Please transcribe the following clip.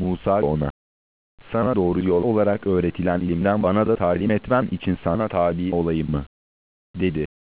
Musa ona, sana doğru yol olarak öğretilen ilimden bana da talim etmen için sana tabi olayım mı? Dedi.